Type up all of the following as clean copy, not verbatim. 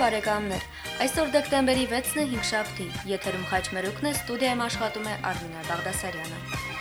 բարեկամներ, այսօր դեկտեմբերի 6-ն է 5-շաբթի, եթերում խաչմերուկն է, ստուդիայում աշխատում է Արմինե Բաղդասարյանը։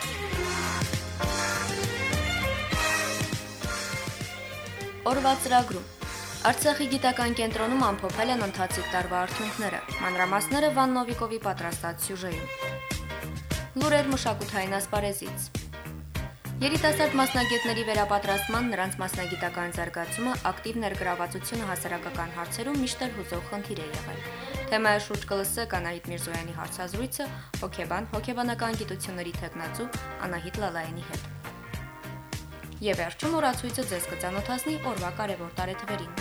Օրվա ծրագրում Արցախի գիտական կենտրոնում ամփոփել են ընթացիկ տարվա արդյունքները, մանրամասները Վան Նովիկովի պատրաստած սյուժեում։ Լուրեր մշակութային ասպարեզից։ Երիտասարդ մասնագետների վերապատրաստման, նրանց մասնագիտական զարգացումը, ակտիվ ներգրավվածությունը հասարակական հարցերում միշտ էլ հուզող խնդիր է եղել։ Թեմայի շուրջ կլսեք Անահիտ Միրզոյանի հարցազրույցը հոգեբանական գիտությունների թեկնածու Անահիտ Լալայանի հետ։ Եվ վերջում օրացույցը ձեզ կծանոթացնի օրվա կարևոր տարեթվերին։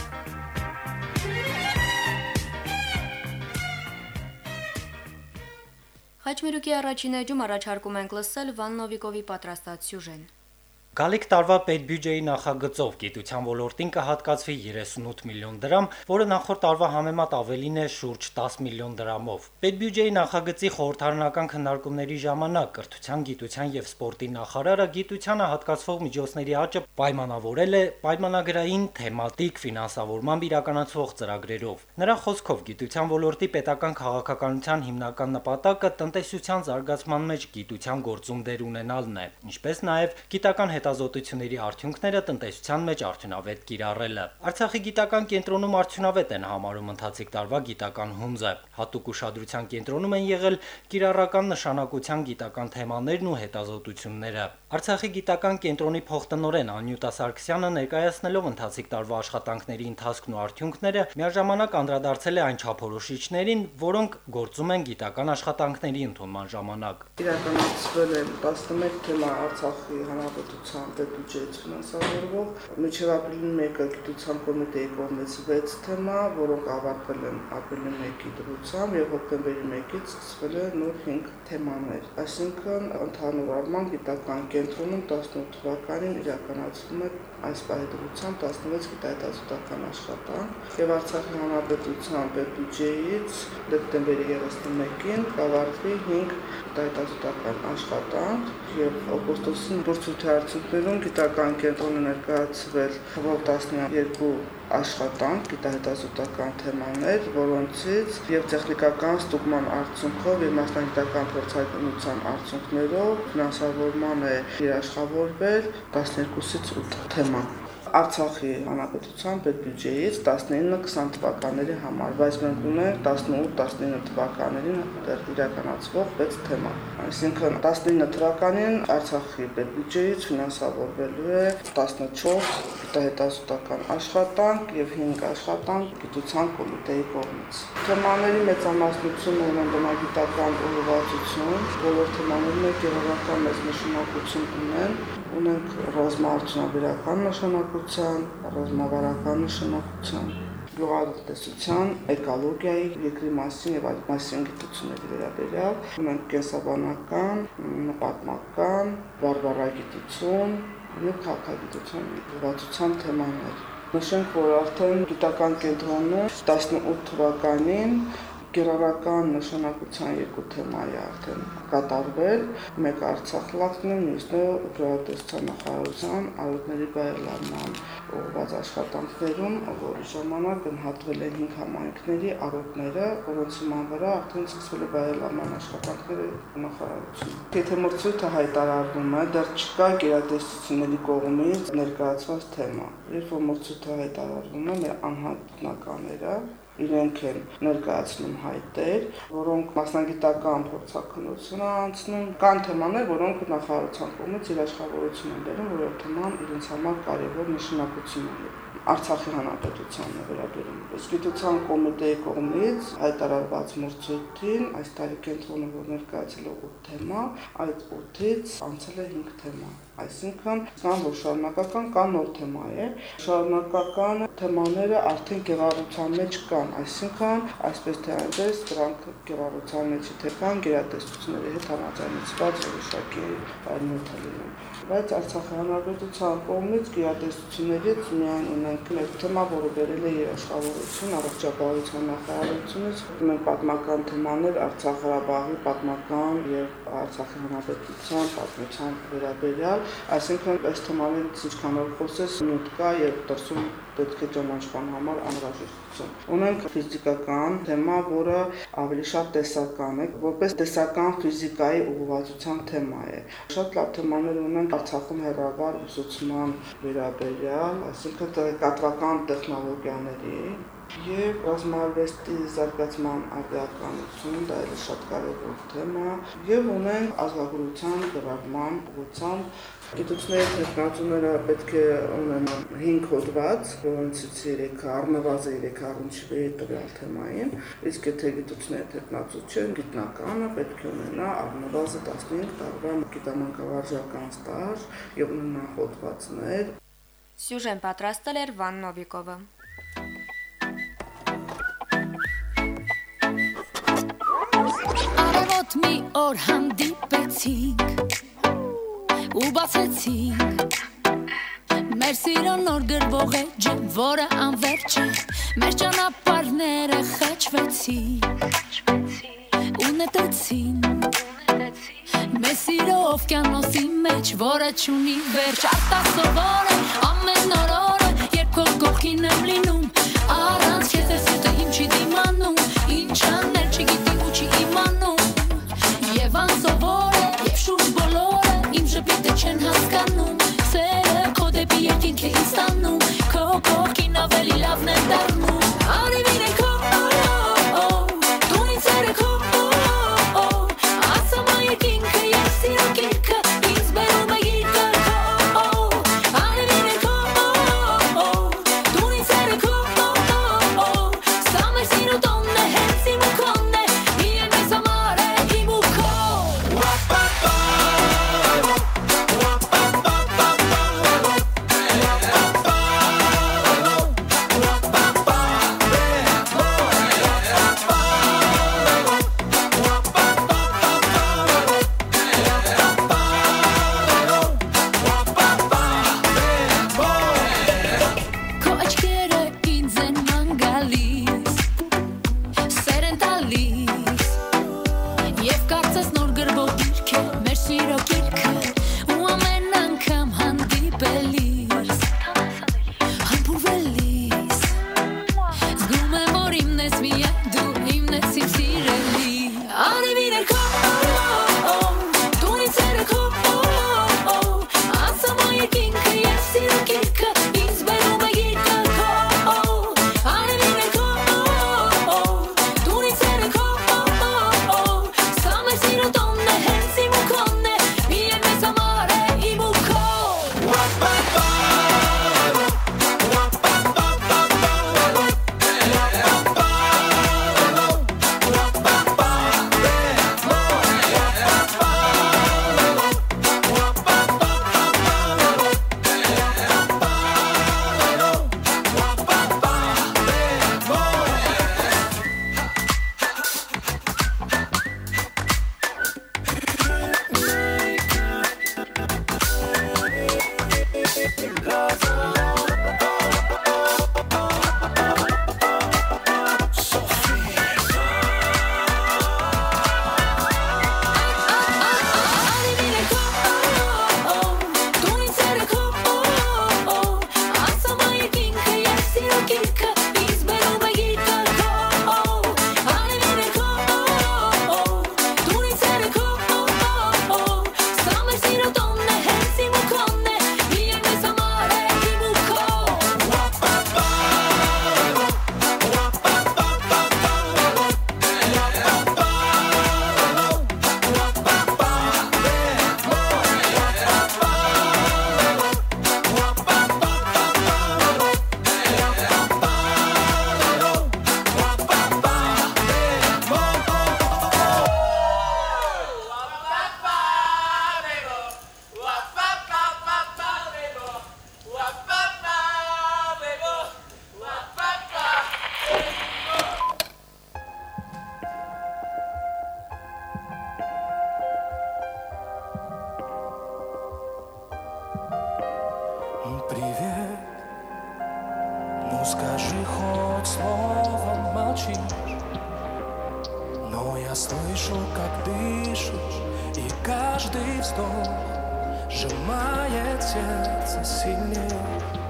Խաչմերուկի առաջին էջում առաջարկում ենք լսել Վան Նովիկովի պատրաստած սյուժեն։ Գալիք տարվա պետբյուջեի նախագծով գիտության ոլորտին կհատկացվի 38 միլիոն դրամ, որը նախորդ տարվա համեմատ ավելին է շուրջ 10 միլիոն դրամով։ Պետբյուջեի նախագծի խորհրդարանական քննարկումների ժամանակ կրթության, գիտության եւ սպորտի նախարարը գիտությանը հատկացվող միջոցների աճը պայմանավորել է պայմանագրային թեմատիկ ֆինանսավորմամբ իրականացվող ծրագրերով։ Նրա խոսքով գիտության ոլորտի պետական քաղաքականության հիմնական նպատակը տնտեսության զարգացման մեջ գիտության գործում դեր ունենալն է, ինչպես նաեւ գիտական հետազոտությունների արդյունքները տնտեսության մեջ արդյունավետ կիրառելը։ Արցախի գիտական կենտրոնում արդյունավետ են համարում ընթացիկ տարվա գիտական հունձը։ Հատուկ ուշադրության կենտրոնում են եղել կիրառական նշանակության գիտական թեմաներն ու հետազոտությունները։ Արցախի գիտական կենտրոնի փոխտնօրեն Անյուտա Սարգսյանը ներկայացնելով ընթացիկ տարվա աշխատանքների ընթացքն ու արդյունքները միաժամանակ անդրադարձել է այն չափորոշիչներին, որոնք գործում են գիտական աշխատանքների ընդունման ժամանակ։ Իրականացվել են 11 թեմա Արցախի հանրապետության պետբյուջեից ֆինանսավորվող, մինչև ապրիլի 1-ը գիտության կոմիտեի կողմից 6 թեմա, որոնք ավարտվել են ապրիլի 1-ի դրությամբ եւ հոկտեմբերի 1-ից սկսվել է նոր 5 թեմաներ։ Այսինքն ընդհանուր առմամբ գիտական կենտրոնում 18 թվականին իրականացվում է այս պահի դրությամբ 16 գիտահետազոտական աշխատանք եւ Արցախի հանրապետության պետբյուջեից դեկտեմբերի 31-ին կավարտվի 5 գիտահետազոտական աշխատանք եւ օգոստոսին բուրցույթի արդյունքներում գիտական կենտրոնը ներկայացվել 12 աշխատանք գիտահետազոտական թեմաներ, որոնցից եւ տեխնիկական ստուգման արդյունքով եւ մասնագիտական փորձարկության արդյունքներով ֆինանսավորման է երաշխավորվել 12-ից 8 թեմա։ Արցախի հանրապետության պետբյուջեից 19-20 թվականների համար, բայց մենք ունենք 18-19 թվականներին իրականացվող 6 թեմա։ Այսինքն 19 թվականին Արցախի պետբյուջեից ֆինանսավորվելու է 14 գիտահետազոտական աշխատանք եւ 5 աշխատանք գիտության կոմիտեի կողմից։ Թեմաների մեծամասնությունը ունեն բնագիտական ուղղվածություն, բոլոր թեմաներն գեղարվական մեծ նշանակություն ունենք ռազմաարդյունաբերական նշանակության, ռազմավարական նշանակության, գյուղատնտեսության, էկոլոգիայի, երկրի մասին եւ այդ մասին գիտությունների վերաբերյալ, ունենք կենսաբանական, պատմական, բարբառագիտություն եւ քաղաքագիտության ուղղվածության թեմաներ։ Նշենք, որ արդեն գիտական կենտրոնում 18 թվականին գերարական նշանակության 2 թեմայի արդեն կատարվել, մեկը Արցախ լավն է, մյուսը գյուղատնտեսության նախարարության արոտների բարելավման ուղղված աշխատանքներում, որի ժամանակ ընդհատվել են 5 համայնքների արոտները, որոնց հիման վրա արդեն սկսվել է բարելավման աշխատանքները նախարարությունում։ Եթե մրցույթը հայտարարվում է, դեռ չկա գերատեսչությունների կողմից ներկայացված թեմա։ Երբ որ մրցույթը հայտարարվում է, մեր անհատականները իրենք են ներկայացնում հայտեր, որոնք մասնագիտական փորձաքննություն անցնում, կան թեմաներ, որոնք նախարարության կողմից երաշխավորություն են բերում, որով թեման իրենց համար կարևոր նշանակություն ունի։ Արցախի հանրապետությանն է վերաբերում։ Իսկ գիտության կոմիտեի կողմից հայտարարված մրցույթին այս տարի կենտրոնը որ ներկայացել է 8 թեմա, այդ 8-ից անցել է 5 թեմա։ Այսինքն, կան որ շարունակական, կան նոր թեմա է։ Շարունակական թեմաները արդեն գեղարության մեջ կան, այսինքն, այսպես թե այնպես, դրանք գեղարության մեջ թե կան գերատեսչությունների հետ համաձայնեցված որոշակի նյութ լինում։ Բայց Արցախի հանրապետության կողմից գերատեսչություններից միայն ունենք մեկ թեմա, որը բերել է երաշխավորություն առողջապահության նախարարությունից, ունենք պատմական թեմաներ Արցախ-Ղարաբաղի պատմական եւ Արցախի հանրապետության պատմության վերաբերյալ, այսինքն այս թեմաներից ինչքանով խոսես նյութ կա եւ դրսում պետք է ճանաչման համար անհրաժեշտություն։ Ունենք ֆիզիկական թեմա, որը ավելի շատ տեսական է, որպես տեսական ֆիզիկայի ուղղվածության թեմա է։ Շատ լավ թեմաներ ունենք Արցախում հեռավար ուսուցման վերաբերյալ, այսինքն տեղեկատվական տեխնոլոգիաների եւ ռազմավարվեստի զարգացման արդիականություն, դա էլ շատ կարևոր թեմա, եւ ունենք ազգագրության գրառման ուղղությամբ գիտությունների տեխնոլոգիաները պետք է ունենան 5 հոդված, որոնցից 3-ը առնվազն 3-ը առնչվի տվյալ թեմային, իսկ եթե գիտությունների տեխնոլոգիա գիտնականը պետք է ունենա առնվազն 15 տարվա գիտամանկավարժական ստաժ եւ ունենա հոդվածներ։ Սյուժեն պատրաստել էր Վան Նովիկովը։ Արևոտ մի օր հանդիպեցինք ու բացեցինք մեր սիրո նոր գրվող էջը, որը անվերջ է, մեր ճանապարհները խաչվեցին ու նետեցին մեր սիրո օվկիանոսի մեջ, որը չունի վերջ, արտասովոր է ամեն օրը, երբ քո կողքին եմ լինում, առանց քեզ այս հետը իմ չի դիմանում, ինչ անել չգիտի ու չի իմանում, եւ անսովոր է, եւ շուրջ բոլորը իմ ժպիտը չեն հասկանում, սերը քո դեպի երկինք է ինձ տանում, քո կողքին ավելի լավն է դառնում, արևին է քո դու ինձ սերը քո ասա մա երկինքը ես սիրո գիրքը ինձ բերում է գիրքը արևին է քո դու ինձ սերը քո սա մեր սիրո տոնն Я слышу, как дышишь, и каждый вздох сжимает сердце сильнее.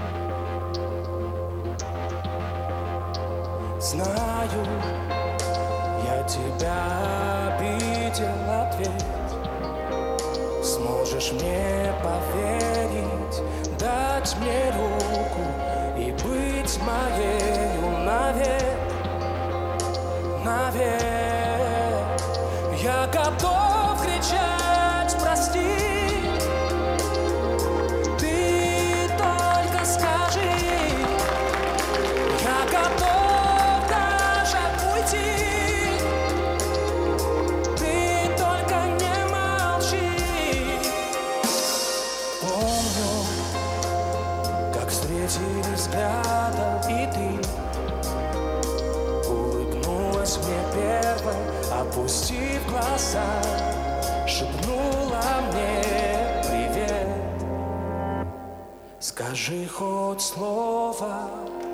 Знаю, я тебя обидел, ответь. Сможешь мне поверить, дать мне руку и быть моею навек, навек. Я готов кричать «Прости». Ты только скажи. Я готов даже уйти. Ты только не молчи. Помню, как встретились взглядом, и ты улыбнулась мне первой, опустив глаза, шепнула мне привет. Скажи хоть слово.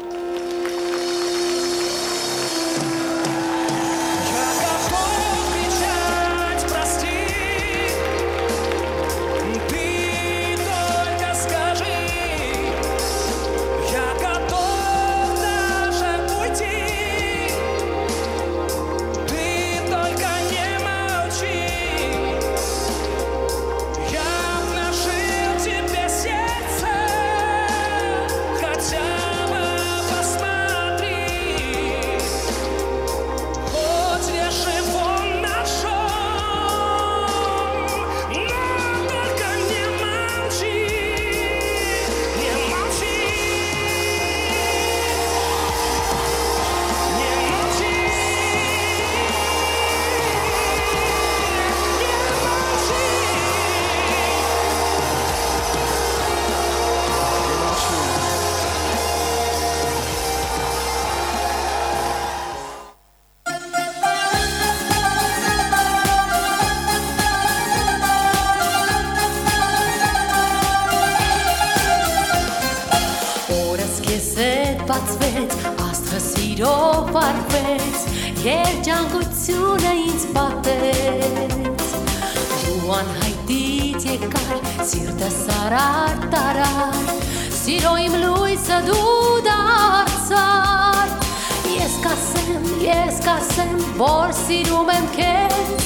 Վարվեց, երջանկությունը ինձ պատեց, ու անհայտից եկար, սիրտս արար տարար, սիրո իմ լույսը դու դարձար, ես կասեմ, որ սիրում եմ քեզ,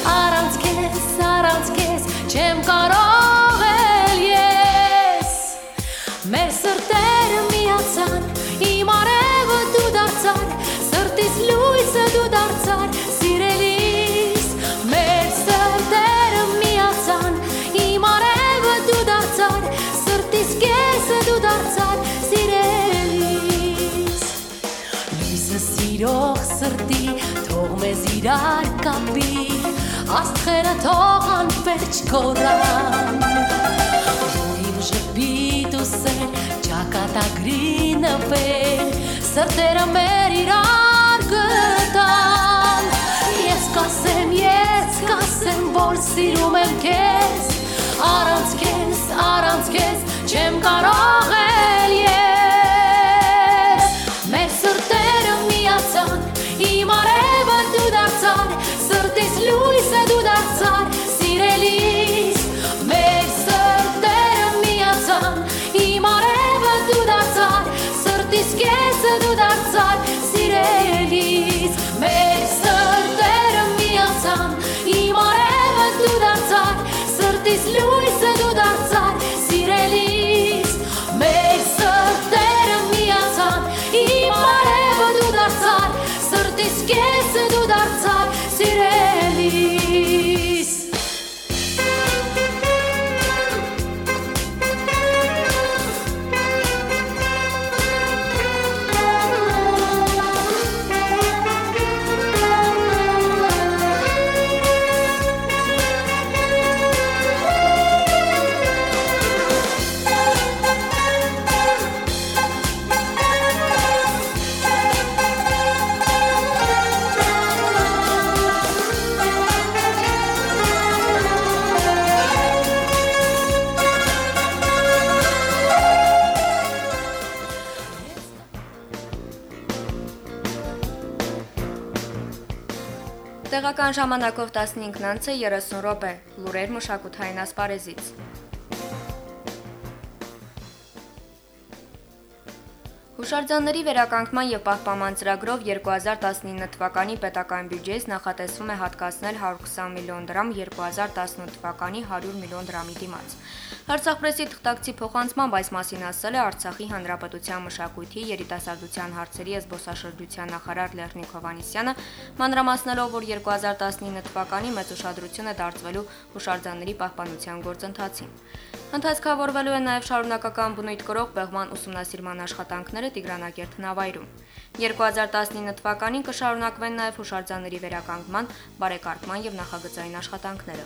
առանց քեզ չեմ կարող էլ ես, մեր սրտերը միացան, իմ արևը դու դարձար, սրտիս լույսը դու դարձար, սիրելիս, մեր սրտերը միացան, իմ արևը դու դարձար, սրտիս կեսը դու դարձար, սիրելիս, լույսը սիրող սրտի, թող մեզ իրար կապի, աստղերը թող անվերջ կորան, դու իմ ժպիտ ու սեր, ճակատագրի նվեր, սրտերը մեր իրար գտան, ես կասեմ, որ սիրում եմ քեզ, առանց քեզ չեմ կարող էլ ես, մեր սրտերը միացան, իմ արևը դու դարձար, սրտիս լույսը դու դարձար, սիրելիս, մեր սրտերը միացան, իմ արևը դու դարձար, սրտիս կեսը դու դարձար, սիրելիս, մեր սրտերը միացան, իմ արևը դու դարձար, սրտիս լույսը դու դարձար, սիրելիս, մեր սրտերը միացան, իմ արևը դու դարձար, սրտիս կեսը դու դարձար, սիրելիս. Տեղական ժամանակով 15:30 րոպե, լուրեր մշակութային ասպարեզից։ Հուշարձանների վերականգնման եւ պահպանման ծրագրով 2019 թվականի պետական բյուջեից նախատեսվում է հատկացնել 120 միլիոն դրամ 2018 թվականի 100 միլիոն դրամի դիմաց։ Արցախ պրեսի թղթակցի փոխանցմամբ այս մասին ասել է Արցախի Հանրապետության մշակույթի, երիտասարդության հարցերի եւ զբոսաշրջության նախարար Լեռնիկ Հովհաննիսյանը, մանրամասնելով, որ 2019 թվականի մեծ ուշադրություն է դարձվելու հուշարձանների պահպանության գործընթացին։ Ընթացքավորվելու է նաև շարունակական բնույթ կրող պեղման ուսումնասիրման աշխատանքները Տիգրանակերտ նավայրում։ 2019 թվականին կշարունակվեն նաև հուշարձանների վերականգնման, բարեկարգման եւ նախագծային աշխատանքները։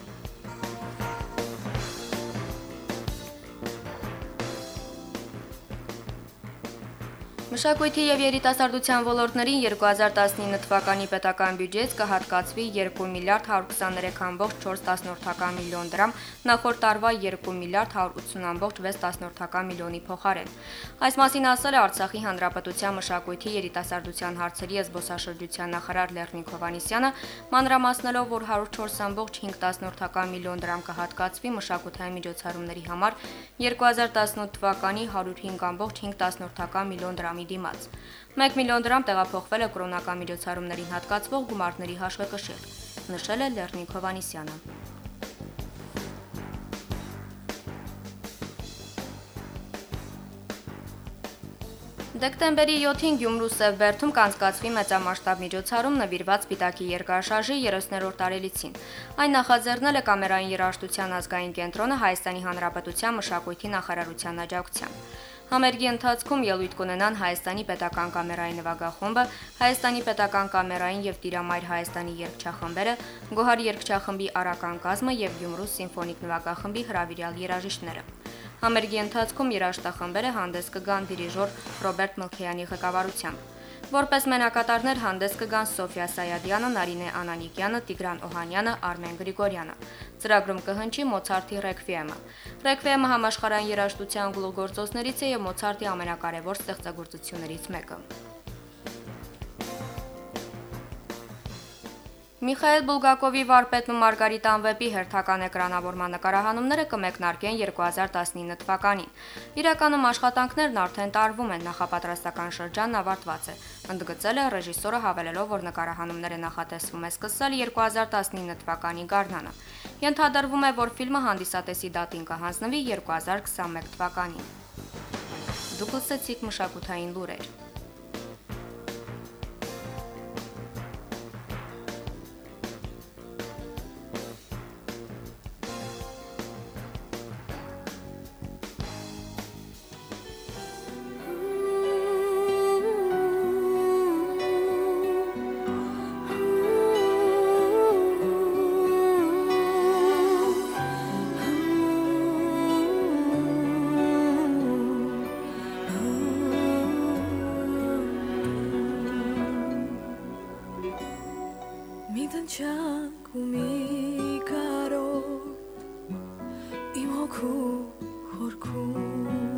Մշակույթի եւ երիտասարդության ոլորտներին 2019 թվականի պետական բյուջեից կհատկացվի 2 միլիարդ 123.4 միլիոն դրամ, նախորդ տարվա 2 միլիարդ 180.6 միլիոնի փոխարեն։ Այս մասին ասել է Արցախի Հանրապետության մշակույթի, երիտասարդության հարցերի եւ զբոսաշրջության նախարար Լեռնիկ Հովհաննիսյանը, մանրամասնելով, որ 104.5 միլիոն դրամ կհատկացվի մշակութային միջոցառումների համար 2018 թվականի 105.5 միլիոն դրամի դիմաց։ 1 միլիոն դրամ տեղափոխվել է կրոնական միջոցառումներին հատկացվող գումարների հաշվեկշիռ, նշել է Լեռնիկ Հովհաննիսյանը։ Դեկտեմբերի 7-ին Գյումրու Սևբերդում կանցկացվի մեծամասշտաբ միջոցառում նվիրված Սպիտակի երկրաշարժի 30-րդ տարելիցին։ Այն նախաձեռնել է Կամերային երաժշտության ազգային կենտրոնը Հայաստանի Հանրապետության մշակույթի նախարարության աջակցությամբ։ Համերգի ընթացքում ելույթ կունենան Հայաստանի պետական կամերային նվագախումբը, Հայաստանի պետական կամերային եւ Տիրամայր Հայաստանի երգչախմբերը, Գոհար երգչախմբի արական կազմը եւ Գյումրու սիմֆոնիկ նվագախմբի հրավիրյալ երաժիշտները։ Համերգի ընթացքում երաժշտախմբերը հանդես կգան դիրիժոր Ռոբերտ Մլքեյանի ղեկավարությամբ։ Որպես մենակատարներ հանդես կգան Սոֆիա Սայադյանը, Նարինե Անանիկյանը, Տիգրան Օհանյանը, Արմեն Գրիգորյանը։ Ծրագրում կհնչի Մոցարտի ռեկվիեմը։ Ռեկվիեմը համաշխարհային երաժշտության գլուխգործոցներից է եւ Մոցարտի ամենակարևոր ստեղծագործություններից մեկը։ Միխայել Բուլգակովի Վարպետն ու Մարգարիտ անվեպի հերթական էկրանավորման նկարահանումները կմեկնարկեն 2019 թվականին։ Իրականում աշխատանքներն արդեն տարվում են, նախապատրաստական շրջանն ավարտված է, ընդգծել է ռեժիսորը, հավելելով, որ նկարահանումները նախատեսվում է սկսել 2019 թվականի գարնանը։ Ենթադրվում է, որ ֆիլմը հանդիսատեսի դատին կհանձնվի 2021 թվականին։ Դուք լսեցիք մշակութային լուրեր։ Դնչակ ու մի կարոտ իմ հոգու խորքում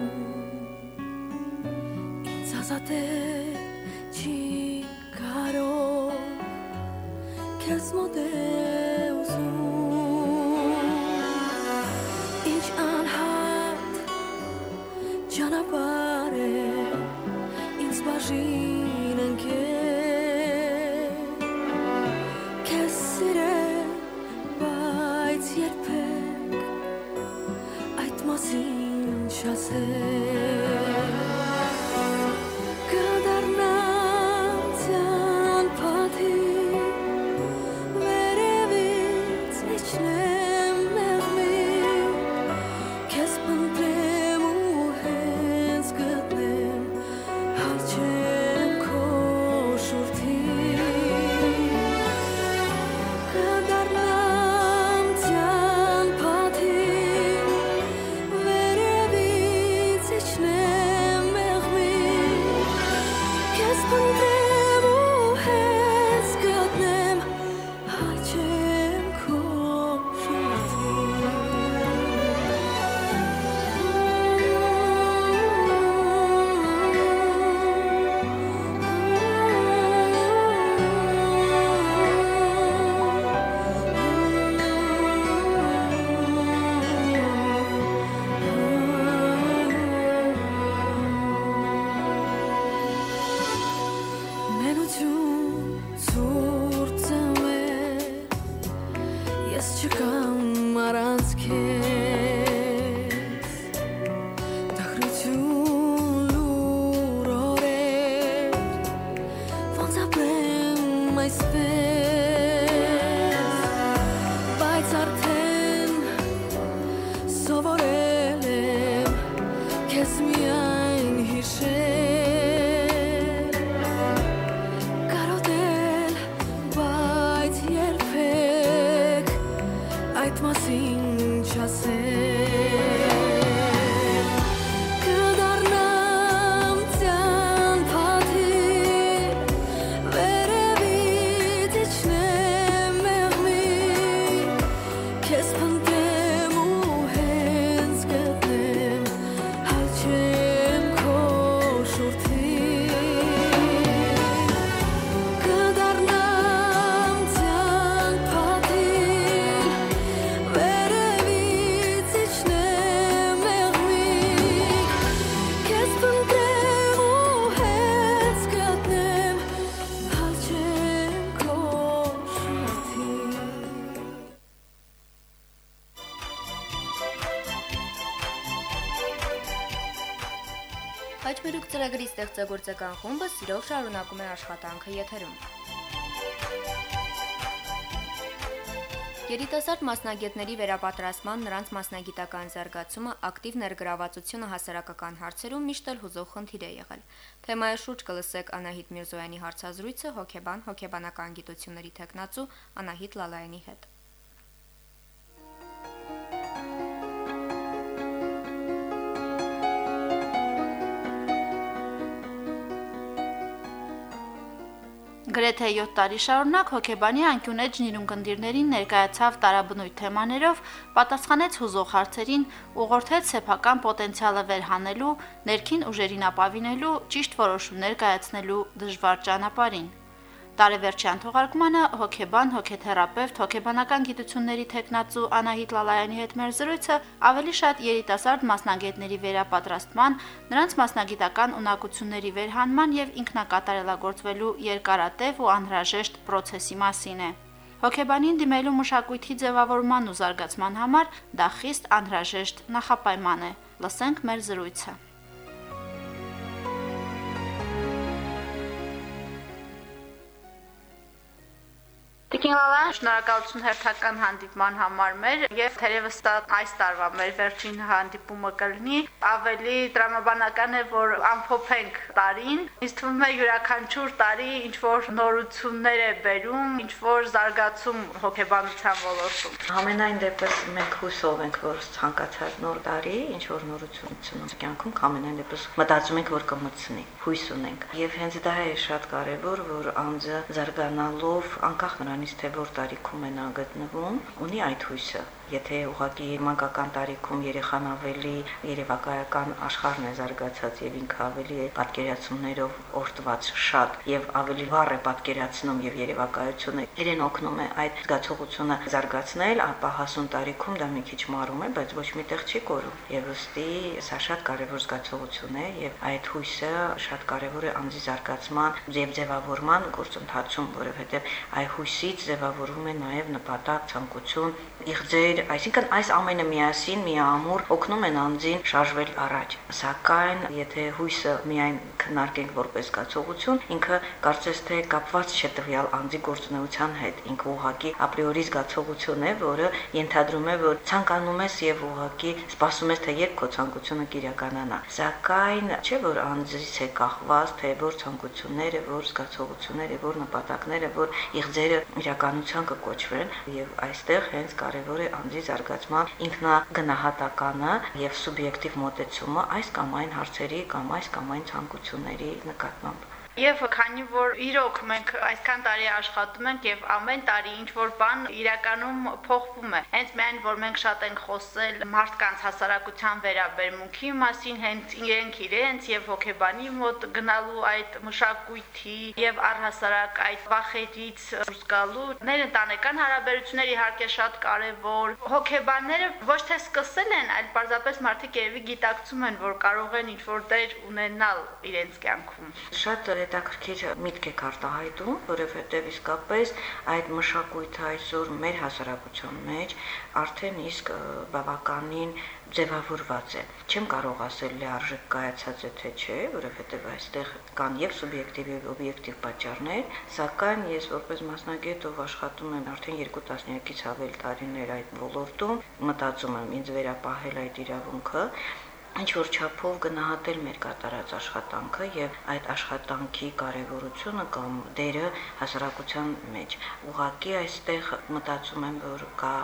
ինձ ազատել չի կարող քեզ մոտ է ուզում ինչ անհատ ճանապարհ է ինձ բաժին ընկել Քեզ պնդեմ ու հենց գտնեմ հարչել Այդ մասին չասեմ Հաճմերուկ ծրագրի ստեղծագործական խումբը սիրով շարունակում է աշխատանքը եթերում։ Երիտասարդ մասնագետների վերապատրաստման, նրանց մասնագիտական զարգացումը, ակտիվ ներգրավվածությունը հասարակական հարցերում միշտ էլ հուզող խնդիր է եղել։ Թեմայի շուրջ կլսեք Անահիտ Միրզոյանի հարցազրույցը հոգեբանական գիտությունների թեկնածու Անահիտ Լալայանի հետ։ Գրեթե 7 տարի շարունակ հոգեբանի անկյուն էջն ունկնդիրներին ներկայացավ տարաբնույթ թեմաներով, պատասխանեց հուզող հարցերին, ուղղորդեց սեփական պոտենցիալը վերհանելու, ներքին ուժերին ապավինելու, ճիշտ որոշումներ կայացնելու դժվար ճանապարհին։ Տարեվերջյան թողարկմանը հոգեբան, հոգեթերապևտ, հոգեբանական գիտությունների թեկնածու Անահիտ Լալայանի հետ մեր զրույցը ավելի շատ երիտասարդ մասնագետների վերապատրաստման, նրանց մասնագիտական ունակությունների վերհանման եւ ինքնակատարելագործվելու երկարատև ու անհրաժեշտ պրոցեսի մասին է։ Հոգեբանին դիմելու մշակույթի ձևավորման ու զարգացման համար դա խիստ անհրաժեշտ նախապայման է։ Լսենք մեր զրույցը։ Տիկին Լալայան, շնորհակալություն հերթական հանդիպման համար մեր եւ թերևս այս տարվա մեր վերջին հանդիպումը կլինի, ավելի տրամաբանական է, որ ամփոփենք տարին, ինձ թվում է յուրաքանչյուր տարի ինչ որ նորություններ է բերում, ինչ որ զարգացում հոգեբանության ոլորտում։ Ամենայն դեպս մենք հույսով ենք, որ ցանկացած նոր տարի ինչ որ նորություն կյանքում ամենայն դեպս մտածում ենք, որ կմտցնի, հույս ունենք։ Եվ հենց դա է շատ կարևոր, որ անձը զարգանալով անկախ նրանից թե որ տարիքում է նա գտնվում, ունի այդ հույսը։ Եթե ուղղակի մանկական տարիքում երեխան ավելի երևակայական աշխարհն է զարգացած եւ ինքը ավելի է պատկերացումներով օրտված շատ եւ ավելի վառ է պատկերացնում եւ երևակայությունը իրեն օգնում է այդ զգացողությունը զարգացնել, ապա հասուն տարիքում դա մի քիչ մարում է, բայց ոչ միտեղ չի կորում։ Եվ ըստի սա շատ կարեւոր զգացողություն է եւ այդ հույսը շատ կարեւոր է անձի զարգացման եւ ձևավորման գործընթացում, որովհետեւ այդ հույսից ձևավորվում է նաեւ նպատակ, ցանկություն, իղձեր, այսինքն այս ամենը միասին միամուռ օգնում են անձին շարժվել առաջ։ Սակայն եթե հույսը միայն քննարկենք որպես զգացողություն, ինքը կարծես թե կապված չէ տվյալ անձի գործունեության հետ։ Ինքը ուղղակի ապրիորի զգացողություն է, որը ենթադրում է, որ ցանկանում ես եւ ուղղակի սպասում ես, թե երբ քո ցանկությունը կիրականանա։ Սակայն չէ որ անձից է կախված, թե որ ցանկությունները, որ զգացողությունները, որ նպատակները, որ իղձերը իրականության կկոչվեն եւ այստեղ հենց կարեւոր է անձի զարգացման ինքնագնահատականը եւ սուբյեկտիվ մոտեցումը այս կամ այն հարցերի կամ այս կամ այն ցանկությունների նկատմամբ։ Եվ քանի որ իրոք մենք այսքան տարի աշխատում ենք եւ ամեն տարի ինչ որ բան իրականում փոխվում է, հենց միայն որ մենք շատ ենք խոսել մարդկանց հասարակության վերաբերմունքի մասին, հենց իրենց եւ հոգեբանի մոտ գնալու այդ մշակույթի եւ առհասարակ այդ վախերից դուրս գալու, ներընտանեկան հարաբերությունները իհարկե շատ կարեւոր։ Հոգեբանները ոչ թե սկսել են, այլ պարզապես մարդիկ երևի գիտակցում են, որ կարող են ինչ որ դեր ունենալ իրենց կյանքում։ Շատ հետաքրքիր միտք եք արտահայտում, որովհետև իսկապես այդ մշակույթը այսօր մեր հասարակության մեջ արդեն իսկ բավականին ձևավորված է։ Չեմ կարող ասել լիարժեք կայացած է թե չէ, որովհետև այստեղ կան եւ սուբյեկտիվ եւ օբյեկտիվ պատճառներ, սակայն ես որպես մասնագետ ով աշխատում եմ արդեն 2 տասնյակից ավելի տարիներ այդ ոլորտում, մտածում եմ ինձ վերապահել այդ իրավունքը, ինչ որ չափով գնահատել մեր կատարած աշխատանքը եւ այդ աշխատանքի կարեւորությունը կամ դերը հասարակության մեջ։ Ուղղակի այստեղ մտածում եմ, որ կա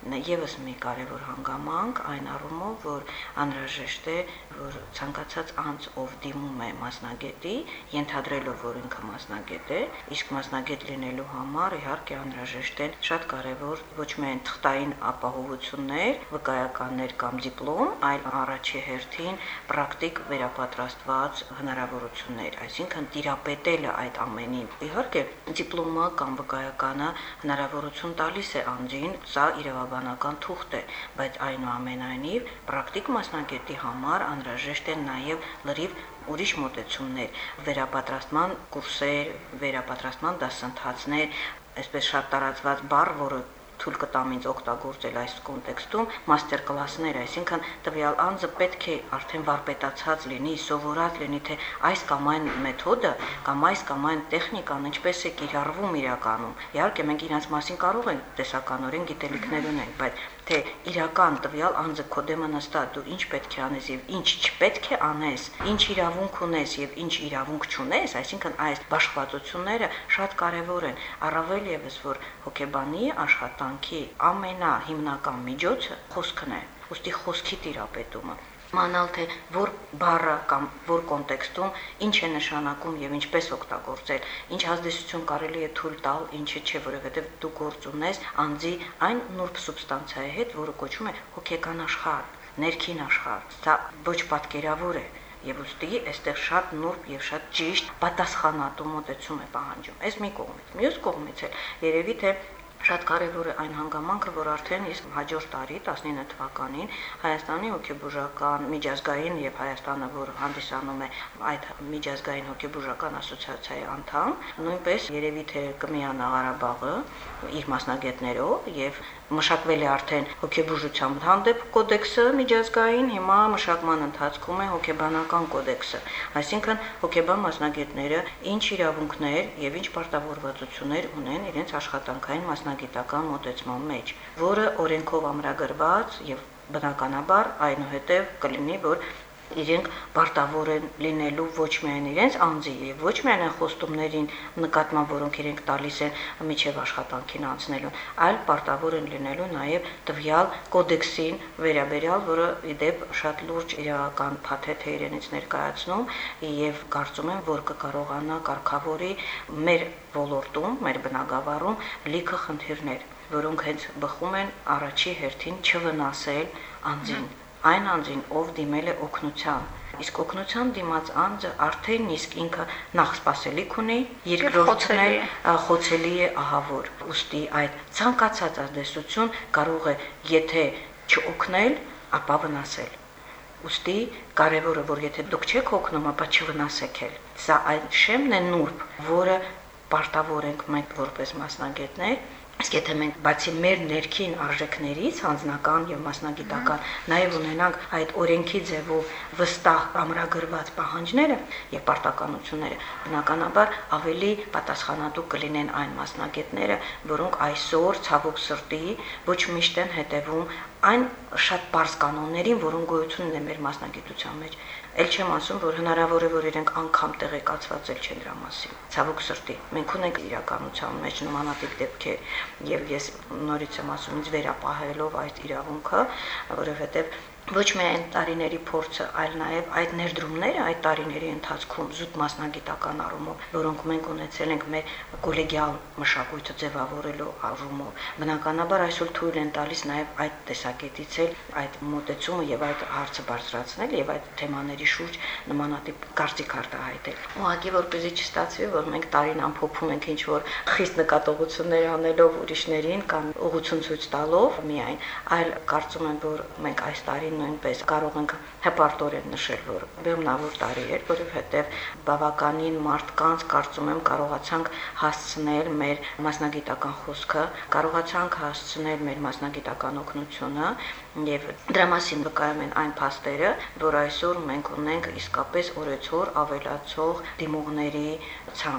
եւս մի կարևոր հանգամանք այն առումով, որ անհրաժեշտ է, որ ցանկացած անձ, ով դիմում է մասնագետի, ենթադրելով, որ ինքը մասնագետ է, իսկ մասնագետ լինելու համար իհարկե անհրաժեշտ են շատ կարևոր ոչ միայն թղթային ապահովություններ, վկայականներ կամ դիպլոմ, այլ առաջի հերթին պրակտիկ վերապատրաստված հնարավորություններ, այսինքն տիրապետելը այդ ամենին։ Իհարկե, դիպլոմը կամ վկայականը հնարավորություն տալիս է անձին, սա իրավաբանական թուղթ է, բայց այնուամենայնիվ պրակտիկ մասնագետի համար անհրաժեշտ են նաև լրիվ ուրիշ մոտեցումներ, վերապատրաստման կուրսեր, վերապատրաստման դասընթացներ, այսպես շատ տարածված բառ, որը թույլ կտամ ինձ օգտագործել այս կոնտեքստում, մաստեր կլասներ, այսինքն տվյալ անձը պետք է արդեն վարպետացած լինի, սովորած լինի, թե այս կամ այն մեթոդը կամ այս կամ այն տեխնիկան ինչպես է կիրառվում իրականում։ Իհարկե մենք իրենց մասին կարող ենք տեսականորեն գիտելիքներ ունենք, բայց թե իրական տվյալ անձը քո դեմը նստած դու ինչ պետք է անես եւ ինչ չպետք է անես, ինչ իրավունք ունես եւ ինչ իրավունք չունես, այսինքն այս բաշխվածությունները շատ կարեւոր են, առավել եւս որ հոգեբանի աշխատանքի ամենահիմնական միջոցը խոսքն է, ուստի խոսքի տիրապետումը։ Մանալ թե որ բառը կամ որ կոնտեքստում ինչ է նշանակում եւ ինչպես օգտագործել, ինչ ազդեցություն կարելի է թույլ տալ, ինչը չէ, որովհետեւ դու գործ ունես անձի այն նուրբ սուբստանցիայի հետ, որը կոչվում է հոգեկան աշխարհ, ներքին աշխարհ։ Դա ոչ պատկերավոր է եւ ուստի այստեղ շատ նուրբ եւ շատ ճիշտ պատասխանատու մոտեցում է պահանջում։ Այս մի կողմից, մյուս կողմից էլ երևի թե շատ կարևոր է այն հանգամանքը, որ արդեն իսկ հաջորդ տարի 19 թվականին Հայաստանի հոգեբուժական միջազգային եւ Հայաստանը, որ հանդիսանում է այդ միջազգային հոգեբուժական ասոցիացիայի անդամ, նույնպես երևի թե կմիանա Ղարաբաղը իր մասնագետներով եւ մշակվել է արդեն հոգեբուժության հանդեպ կոդեքսը միջազգային, հիմա մշակման ընթացքում է հոգեբանական կոդեքսը, այսինքն հոգեբան մասնագետները ինչ իրավունքներ եւ ինչ պարտավորվածություններ ունեն իրենց աշխատանքային մասնագիտական մոտեցման մեջ, որը օրենքով ամրագրված եւ բնականաբար այնուհետեւ կլինի, որ իրենք պարտավոր են լինելու ոչ միայն իրենց անձի եւ ոչ միայն խոստումներին նկատմամբ, որոնք իրենք տալիս են միջև աշխատանքին անցնելուն, այլ պարտավոր են լինելու նաեւ տվյալ կոդեքսին վերաբերյալ, որը իդեպ շատ լուրջ իրական փաթեթ է իրենից ներկայացնում եւ կարծում եմ, որ կկարողանա կարգավորի մեր ոլորտում, մեր բնագավառում լիքը խնդիրներ, որոնք հենց բխում են առաջի հերթին չվնասել անձին, այն անձին, ով դիմել է օգնության, իսկ օգնության դիմաց անձը արդեն իսկ ինքը նախ սպասելիք ունի, երկրորդն էլ խոցելի է ահավոր, ուստի այդ ցանկացած ազդեցություն կարող է, եթե չօգնել, ապա վնասել, ուստի կարևորը, որ եթե դուք չեք օգնում, ապա չվնասեք էլ, սա այն շեմն է նուրբ, որը պարտավոր ենք մենք որպես մասնագետներ, իսկ եթե մենք բացի մեր ներքին արժեքներից, անձնական եւ մասնագիտական, նաեւ ունենանք այդ օրենքի ձևով վստահ ամրագրված պահանջները եւ պարտականությունները, բնականաբար ավելի պատասխանատու կլինեն այն մասնագետները, որոնք այսօր ցավոք սրտի ոչ միշտ են հետևում այն շատ པարզ կանոններին, որոնք գոյություն ունեն մեր մասնագիտության մեջ։ Էլ չեմ ասում, որ հնարավոր է, որ իրենք անգամ տեղեկացված էլ չեն դրա մասին։ Ցավոք սրտի, մենք ունենք իրականության մեջ նմանատիպ դեպքեր, եւ ես նորից եմ ասում, ինձ վերապահելով այդ իրավունքը, որովհետեւ ոչ միայն տարիների փորձը, այլ նաև այդ ներդրումները այդ տարիների ընթացքում զուտ մասնագիտական առումով, որոնք մենք ունեցել ենք մեր կոլեգիալ մշակույթը ձևավորելու առումով, բնականաբար այսօր թույլ են տալիս նաև այդ տեսակետից էլ այդ մոտեցումը եւ այդ հարցը բարձրացնել եւ այդ թեմաների շուրջ նմանատիպ կարծիք արտահայտել։ Ուղղակի որպեսզի չստացվի, որ մենք տարին ամփոփում ենք ինչ որ խիստ նկատողություններ անելով ուրիշներին կամ ուղղություն ցույց տալով միայն, այլ կարծում եմ, որ մենք այս տարի նույնպես կարող ենք հպարտորեն նշել, որ բեմնավոր տարի էր, որովհետև բավականին մարդկանց կարծում եմ կարողացանք հասցնել մեր մասնագիտական խոսքը, կարողացանք հասցնել մեր մասնագիտական օգնությունը եւ դրա մասին վկայում են այն փաստերը, որ այսօր մենք ունենք իսկապես օրեցօր ավելացող դիմողների ցանկ։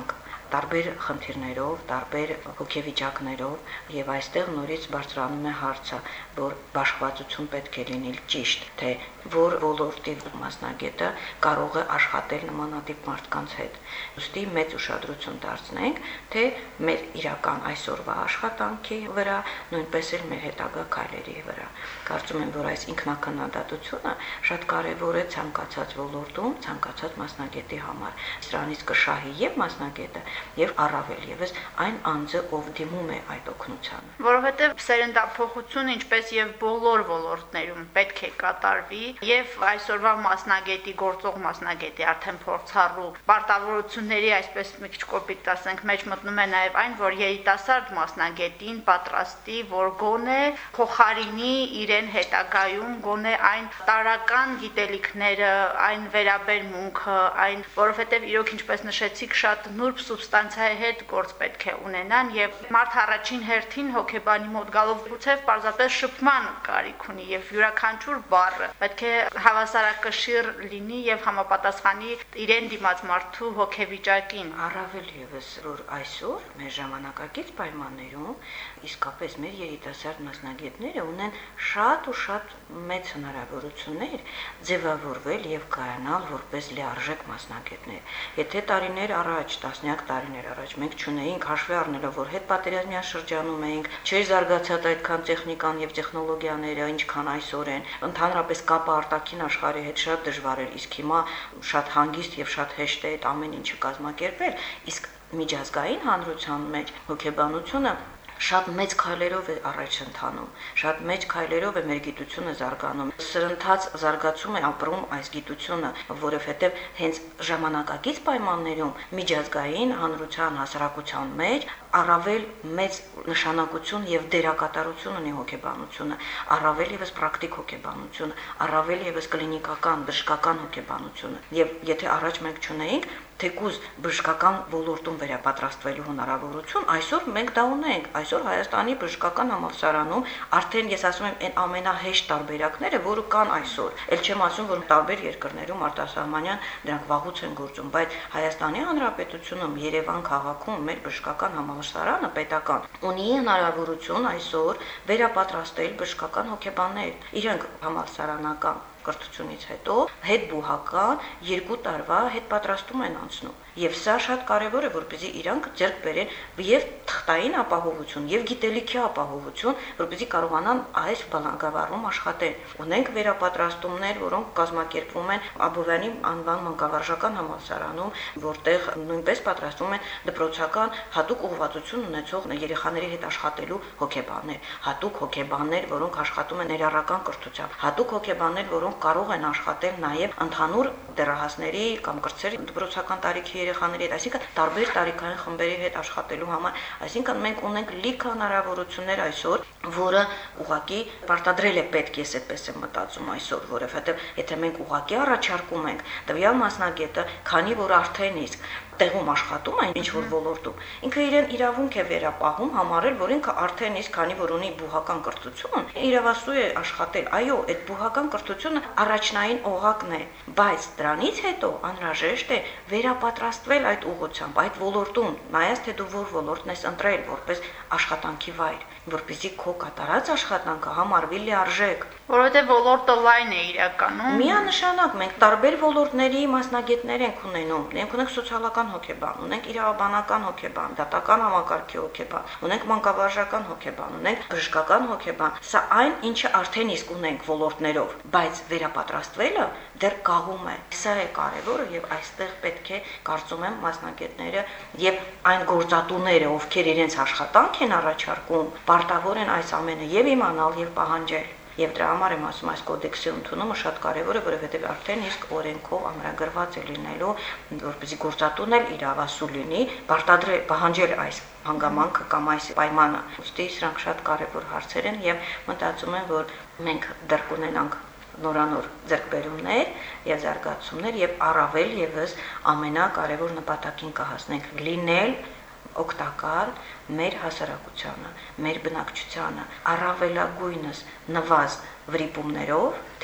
տարբեր խնդիրներով, տարբեր հոգեվիճակներով եւ այստեղ նորից բարձրանում է հարցը, որ բաշխվածություն պետք է լինի ճիշտ, թե որ ոլորտի մասնագետը կարող է աշխատել նմանատիպ մարդկանց հետ։ Ուստի մեծ ուշադրություն դարձնենք, թե մեր իրական այսօրվա աշխատանքի վրա, նույնպես էլ մեր հետագա քայլերի վրա։ Կարծում եմ, որ այս ինքնակնդատությունը շատ կարևոր է ցանկացած ոլորտում, ցանկացած մասնագետի համար։ Սրանից կշահի եւ մասնագետը, եւ առավել եւս այն անձը, ով դիմում է այդ օգնությանը։ Որովհետեւ սերնդափոխություն, ինչպես եւ բոլոր ոլորտներում պետք է կատարվի, եւ այսօրվա մասնագետի, գործող մասնագետի արդեն փորձառու պարտավորությունների, այսպես մի քիչ կոպիտ ասենք, մեջ մտնում է նաեւ այն, որ երիտասարդ մասնագետին պատրաստի, որ գոնե փոխարինի իրեն հետագայում, գոնե այն տարական գիտելիքները, այն վերաբերմունքը, այն, որովհետեւ իրոք ինչպես նշեցիք, շատ նուրբ սուբստանցիայի հետ գործ պետք է ունենան եւ մարդ առաջին հերթին հոգեբանի մոտ գալով գուցե պարզապես շփման կարիք ունի եւ յուրաքանչյուր բառը պետք է հավասարակշիռ լինի եւ համապատասխանի իրեն դիմաց մարդու հոգեվիճակին։ Առավել եւս որ այսօր մեր ժամանակակից պայմաններում իսկապես մեր երիտասարդ մասնագետները ունեն շատ ու շատ մեծ հնարավորություններ ձևավորվել եւ կայանալ որպես լիարժեք մասնագետներ։ Եթե տարիներ առաջ, տասնյակ տարիներ առաջ մենք չունեինք հաշվի առնելով, որ հետպատերազմյան շրջանում էինք, չէր զարգացած այդքան տեխնիկան եւ տեխնոլոգիաները, ինչքան այսօր են, ընդհանրապես կապը արտաքին աշխարհի հետ շատ դժվար էր, իսկ հիմա շատ հանգիստ եւ շատ հեշտ է այդ ամեն ինչը կազմակերպել, իսկ միջազգային հանրության մեջ հոգեբանությունը շատ մեծ քայլերով է առաջ ընթանում, շատ մեծ քայլերով է մեր գիտությունը զարգանում։ Սրընթաց զարգացում է ապրում այս գիտությունը, որովհետև հենց ժամանակակից պայմաններում միջազգային հանրության հասարակության մեջ առավել մեծ նշանակություն եւ դերակատարություն ունի հոգեբանությունը, առավել եւս պրակտիկ հոգեբանությունը, առավել եւս կլինիկական, բժշկական հոգեբանությունը։ Եվ եթե առաջ մենք չունեինք թեկուզ բժշկական ոլորտում վերապատրաստվելու հնարավորություն, այսօր մենք դա ունենք։ Այսօր Հայաստանի բժշկական համալսարանում արդեն ես ասում եմ այն ամենահեշտ տարբերակները, որը կան այսօր։ Էլ չեմ ասում, որ տարբեր երկրներում արտասահմանյան դրանք վաղուց են գործում, բայց Հայաստանի Հանրապետությունում Երևան քաղաքում մեր բժշկական համալսարանը պետական ունի հնարավորություն այսօր վերապատրաստել բժշկական հոգեբաններ։ Իրենք համալսարանական կրթությունից հետո հետբուհական 2 տարվա հետպատրաստում են անցնում։ Եվ սա շատ կարևոր է, որպեսզի իրանք ձեռք բերեն եւ թղթային ապահովություն, եւ գիտելիքի ապահովություն, որպեսզի կարողանան այս բալանգավառում աշխատել։ Ունենք վերապատրաստումներ, որոնք կազմակերպվում են Աբովյանի անվան մանկավարժական համալսարանում, որտեղ նույնպես պատրաստվում են դպրոցական հատուկ ուղղվածություն ունեցող երեխաների հետ աշխատելու հոգեբաններ, հատուկ հոգեբաններ, որոնք աշխատում են ներառական կրթությամբ, հատուկ հոգեբաններ, որոնք կարող են աշխատել նաեւ ընդհանուր դեռահասների կամ կրտսեր դպրոցական տարիքի երեխաների հետ, այսինքն տարբեր տարիքային խմբերի հետ աշխատելու համար, այսինքն մենք ունենք լիքը հնարավորություններ այսօր, որը ուղղակի պարտադրել է պետք, ես այդպես եմ մտածում այսօր, որովհետև եթե մենք ուղղակի առաջարկում ենք տվյալ մասնագետը, քանի որ արդեն իսկ տեղում աշխատում է ինչ-որ ոլորտում, ինքը իրեն իրավունք է վերապահում համարել, որ ինքը արդեն իսկ քանի որ ունի բուհական կրթություն, իրավասու է աշխատել։ Այո, այդ բուհական կրթությունը առաջնային օղակն է, բայց դրանից հետո անհրաժեշտ է վերապատրաստվել այդ ուղղությամբ, այդ ոլորտում, նայած թե դու որ ոլորտն ես ընտրել որպես աշխատանքի վայր, որպեսզի քո կատարած աշխատանքը համարվի լիարժեք։ Որովհետև ոլորտը լայն է իրականում։ Միանշանակ մենք տարբեր ոլորտների մասնագետներ ենք ունենում, մենք ունենք սոցիալական հոգեբան, ունենք իրավաբանական հոգեբան, դատական համակարգի հոգեբան, ունենք մանկավարժական հոգեբան, ունենք բժշկական հոգեբան։ Սա այն, ինչը արդեն իսկ ունենք ոլորտներով, բայց վերապատրաստվելը դեռ գաղում է։ Սա է կարևորը եւ այստեղ պետք է, կարծում եմ, մասնագետները եւ այն գործատուները, ովքեր իրենց աշխատանք են առաջարկում, պարտավոր են այս ամենը եւ իմանալ եւ պահանջել։ Եվ դրա համար եմ ասում, այս կոդեքսի ընդունումը շատ կարևոր է, որովհետև արդեն իսկ օրենքով ամրագրված է լինելու, որպեսզի գործատուն էլ իրավասու լինի, պարտադրել, պահանջել այս հանգամանքը կամ այս պայմանը։ Ուստի սրանք շատ կարևոր հարցեր են եւ մտածում եմ, որ մենք դեռ կունենանք նորանոր ձեռքբերումներ եւ զարգացումներ եւ առավել եւս ամենակարևոր նպատակին կհասնենք լինել օգտակար մեր հասարակությանը, մեր բնակչությանը, առավելագույնս նվազդ վրիպումներով,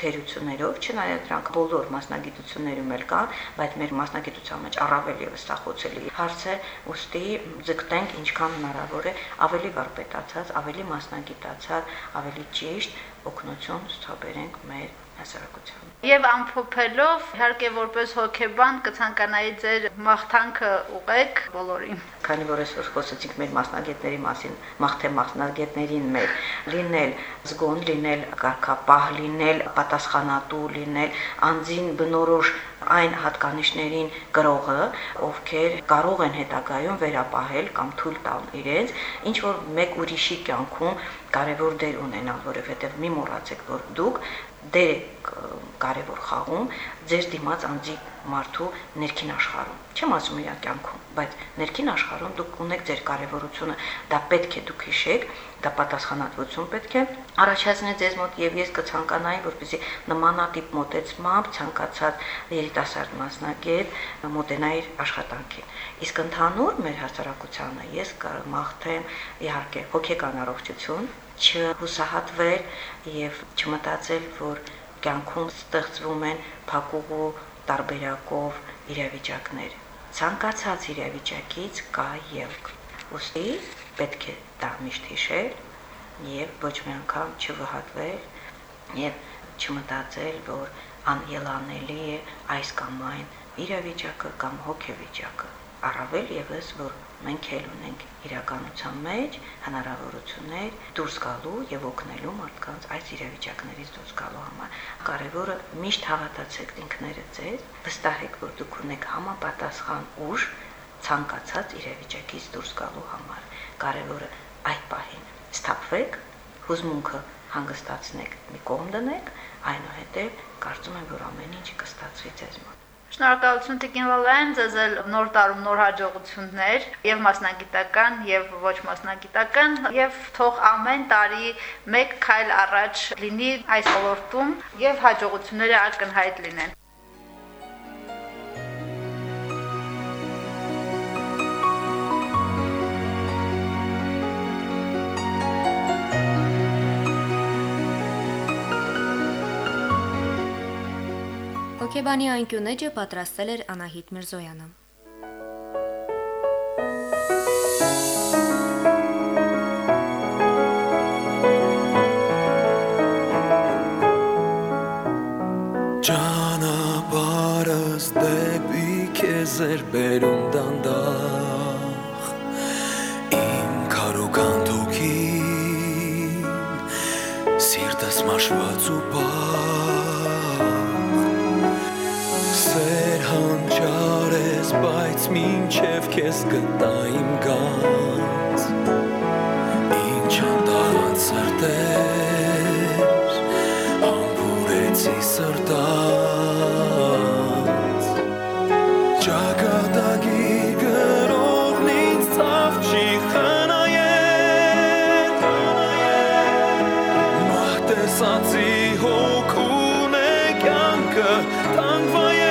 թերություններով, չնայած դրանք բոլոր մասնագիտություններում էլ կան, բայց մեր մասնագիտության մեջ առավել եւս սախոցելի հարց է, ուստի ձգտենք ինչքան հնարավոր է ավելի վարպետացած, ավելի մասնագիտացած, ավելի ճիշտ օգնություն ցուցաբերենք մեր հասարակությանը։ Եվ ամփոփելով, իհարկե որպես հոգեբան կցանկանայի ձեր մաղթանքը ուղեք բոլորին։ Քանի որ այսօր խոսեցինք մեր մասնագետների մասին, մաղթեմ մասնագետներին մեր լինել զգոն, լինել կարգապահ, լինել պատասխանատու, լինել անձին բնորոշ այն հատկանիշներին գրողը, ովքեր կարող են հետագայում վերապահել կամ թույլ տալ իրենց, ինչ որ մեկ ուրիշի կյանքում կարևոր դեր ունենալ, որովհետև մի մոռացեք, որ դուք դեր եք կարևոր խաղում ձեր դիմաց անձի մարդու ներքին աշխարհում։ Չեմ ասում իր կյանքում, բայց ներքին աշխարհում դուք ունեք ձեր կարևորությունը, դա պետք է դուք հիշեք, դա պատասխանատվություն պետք է առաջացնի ձեզ մոտ եւ ես կցանկանայի, որպեսզի նմանատիպ մոտեցմամբ ցանկացած երիտասարդ մասնագետ մոտենա իր աշխատանքին։ Իսկ ընդհանուր մեր հասարակությանը ես կմաղթեմ իհարկե հոգեկան առողջություն, չհուսահատվել եւ չմտածել, որ կյանքում ստեղծվում են փակուղու տարբերակով իրավիճակներ։ Ցանկացած իրավիճակից կա ելք։ Ուստի պետք է դա միշտ հիշել եւ ոչ մի անգամ չվհատվել եւ չմտածել, որ անելանելի է այս կամ այն իրավիճակը կամ հոգեվիճակը։ Առավել եւս, որ մենք էլ ունենք իրականության մեջ հնարավորություններ դուրս գալու եւ օգնելու մարդկանց այս իրավիճակներից դուրս գալու համար։ Կարևորը միշտ հավատացեք ինքներդ ձեզ, վստահեք, որ դուք ունեք համապատասխան ուժ ցանկացած իրավիճակից դուրս գալու համար։ Կարևորը այդ պահին սթափվեք, հուզմունքը հանգստացնեք, մի կողմ դնեք, այնուհետև կարծում եմ, որ ամեն ինչ կստացվի ձեզ մոտ։ Շնորհակալություն Տիկին Լալայան, ձեզ էլ նոր տարում նոր հաջողություններ, եւ մասնագիտական, եւ ոչ մասնագիտական, եւ թող ամեն տարի մեկ քայլ առաջ լինի այս ոլորտում եւ հաջողությունները ակնհայտ լինեն։ Հոգեբանի անկյուն էջը պատրաստել էր Անահիտ Միրզոյանը։ Ճանապարհս դեպի քեզ էր բերում դանդաղ, իմ քարոքան թոքին, սիրտս մաշված ու Սեր հանճար ես, բայց մինչև քեզ գտա իմ գանձ, ինչ անդաղան սրտեր, համբուրեցի սրտանց, ճակատագի գրողն ինձ ծավ չի խնայել, մահտեսացի հոգուն է կյանքը տանգվայել,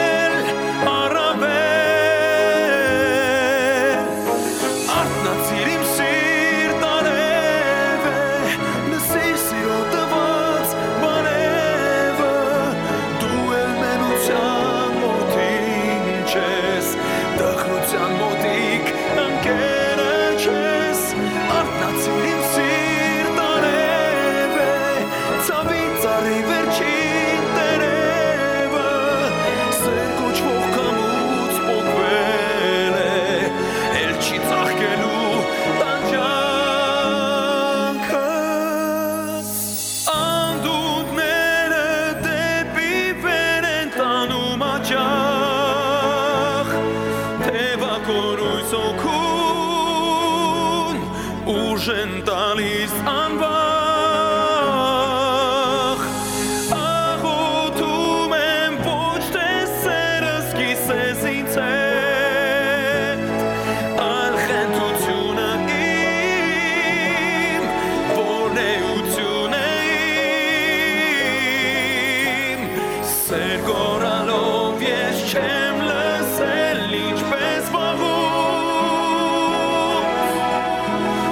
Ուժեն տալիս անվախ, աղոթում եմ ոչ թե սերս կիսես ինձ հետ, այլ խենթությունը իմ, որնեություն է իմ, սեր գորալով ես չեմ լսել ինչպես վաղում,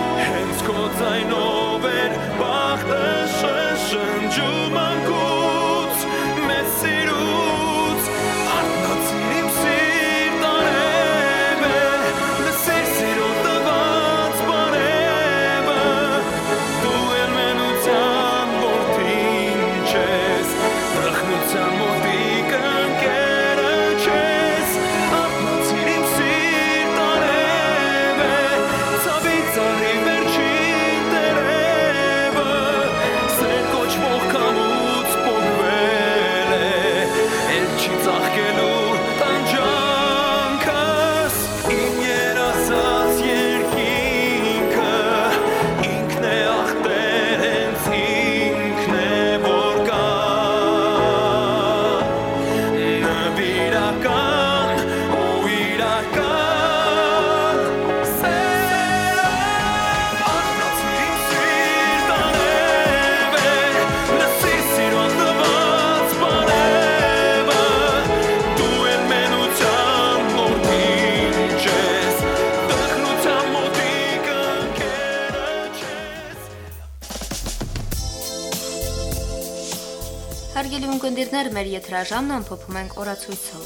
Ձայնով էր բախտը շշնջում անկում Հարգելի ունկնդիրներ, մեր եթերաժամն ամփոփում ենք օրացույցով։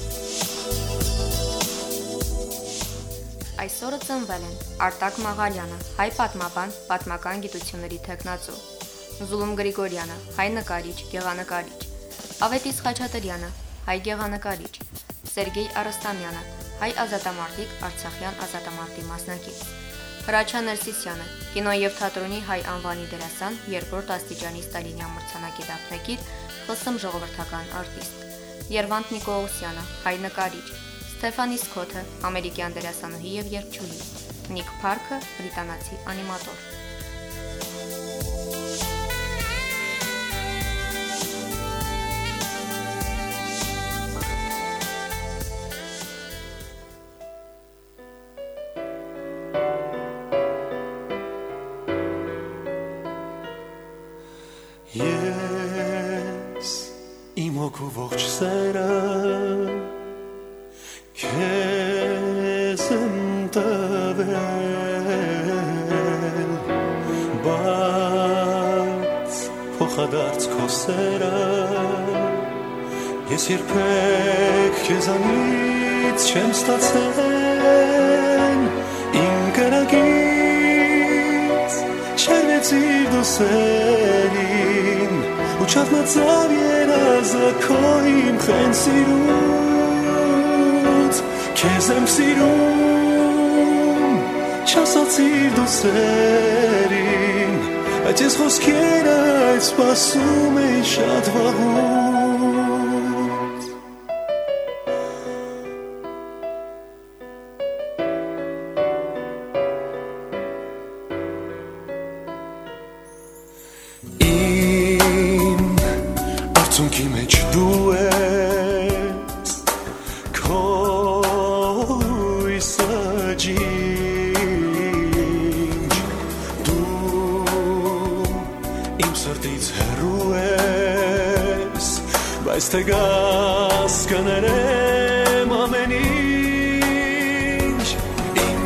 Այսօրը ծնվել են Արտակ Մաղալյանը, հայ պատմաբան, պատմական գիտությունների թեկնածու, Զուլում Գրիգորյանը, հայ նկարիչ, գեղանկարիչ, Ավետիս Խաչատրյանը, հայ գեղանկարիչ, Սերգեյ Արստամյանը, հայ ազատամարտիկ, Արցախյան ազատամարտի մասնակից, Հրաչյա Ներսիսյանը, կինո եւ թատրոնի հայ անվանի դերասան, երկրորդ աստիճանի Ստալինյան մրցանակի դափնեկիր, ԽՍՀՄ ժողովրդական արտիստ, Երվանդ Նիկողոսյանը, հայ նկարիչ, Ստեֆանի Սքոթը, ամերիկյան դերասանուհի եւ երգչուհի, Նիկ Փարքը, բրիտանացի անիմատոր։ Ես իմ հոգու ողջ սերը քեզ եմ տվել, բայց փոխադարձ քո սերը ես երբեք քեզանից չեմ ստացել, իմ կրակից չերվեցիր դու սերին ու չարտնացավ երազը քո իմ խեն սիրուց, քեզ եմ սիրում, չասացիր դու սերին, բայց ես խոսքերը այդ սպասում էի շատ վաղուց։ Արցունքի մեջ դու ես, քո հույսը ջինջ, դու իմ սրտից հեռու ես, բայց թե գաս կներեմ ամեն ինչ, իմ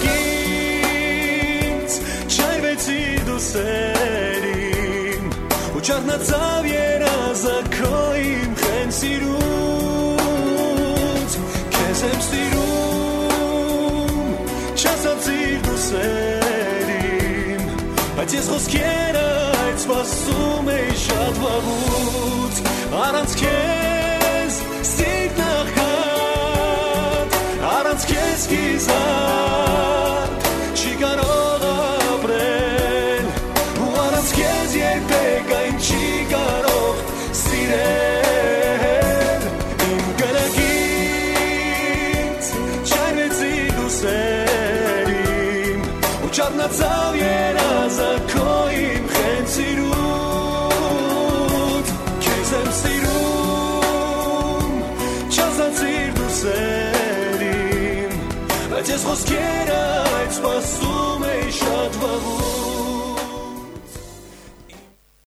կրակից չայրվեցի դու սերին ու չարտնացավ երազը քո իմ խեն սիրուց, քեզ եմ սիրում, չասացիր դու սերին, բայց ես խոսքերը այդ սպասում էի շատ վաղուց, առանց քեզ սիրտն աղքատ, առանց քեզ կիզատ, չի կարող